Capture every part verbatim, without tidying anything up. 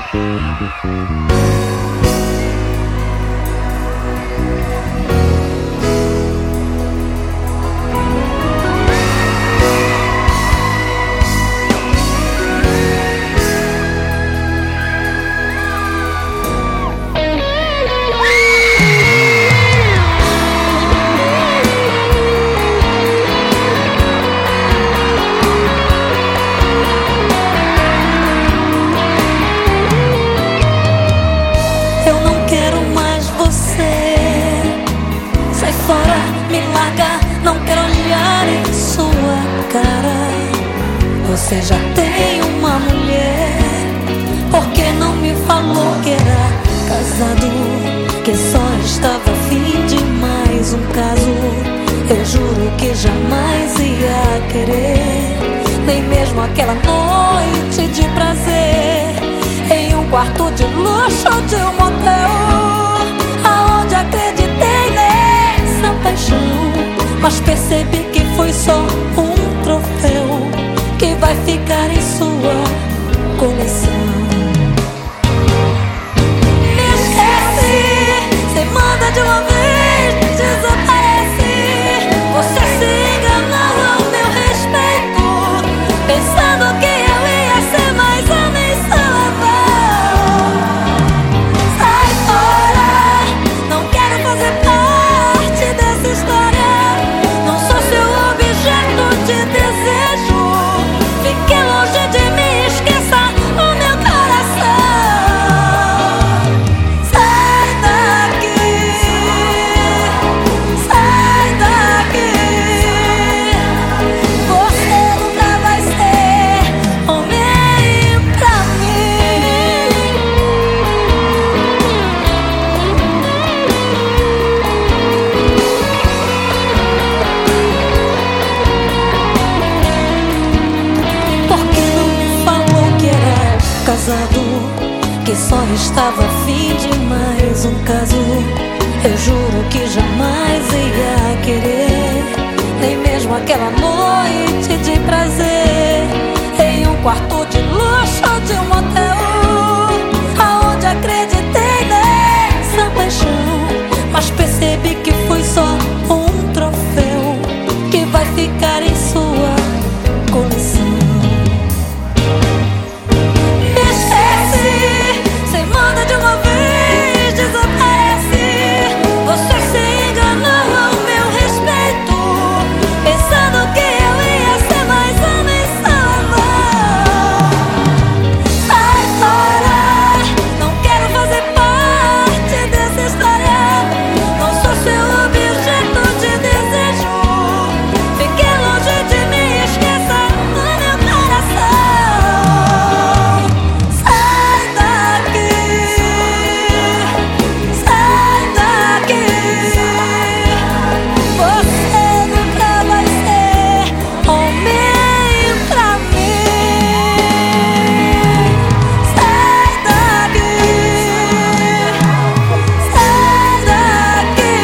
Você já tem uma mulher, por que não me falou que era casado? Que só estava a fim de mais um caso. Eu juro que jamais ia querer, nem mesmo aquela noite de prazer em um quarto de luxo de um motel, aonde acreditei nessa paixão, mas percebi que foi só um troféu que vai ficar em sua coleção. Me esquece, cê manda de uma vez, desaparece. Você se enganou ao meu respeito, pensando que eu ia ser mais homem salvador. Sai fora, não quero fazer parte dessa história. Não sou seu objeto de desejo. Fique longe de mim, esqueça o meu coração. Sai daqui, sai daqui. Você nunca vai ser homem pra mim. Por que não me falou que era casado? Que só estava a fim de mais um caso. Eu juro que jamais ia querer, nem mesmo aquela noite de prazer em um quarto de luxo de um motel, aonde acreditei nessa paixão, mas percebi que foi só um troféu que vai ficar em sua coleção. Me esquece, cê manda de uma vez, desaparece. Você se enganou ao meu respeito, pensando que eu ia ser mais homem salvador. Sai fora, não quero fazer parte dessa história. Não sou seu objeto de desejo. Fique longe de mim, esqueça o meu coração. Sai daqui, sai daqui. Você nunca vai ser homem pra mim. Sai daqui, sai daqui.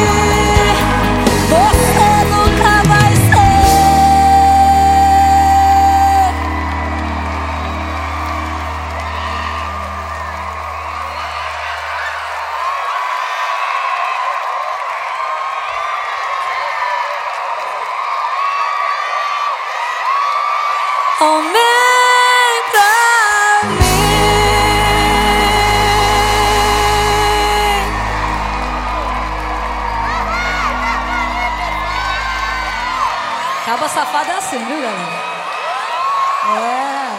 Você nunca vai ser. Homem pra mim. Caba safado é assim, viu, galera? É.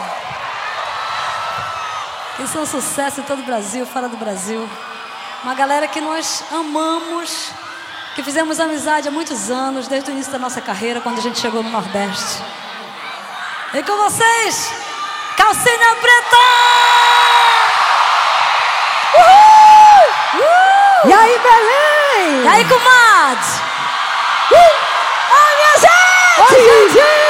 Isso é um sucesso em todo o Brasil, fora do Brasil. Uma galera que nós amamos, que fizemos amizade há muitos anos, desde o início da nossa carreira, quando a gente chegou no Nordeste. E com vocês, Calcinha Preta! Uhul! Uhul! E aí, Belém? E aí, comadre? Uh! Ah, minha gente! Ô, gente!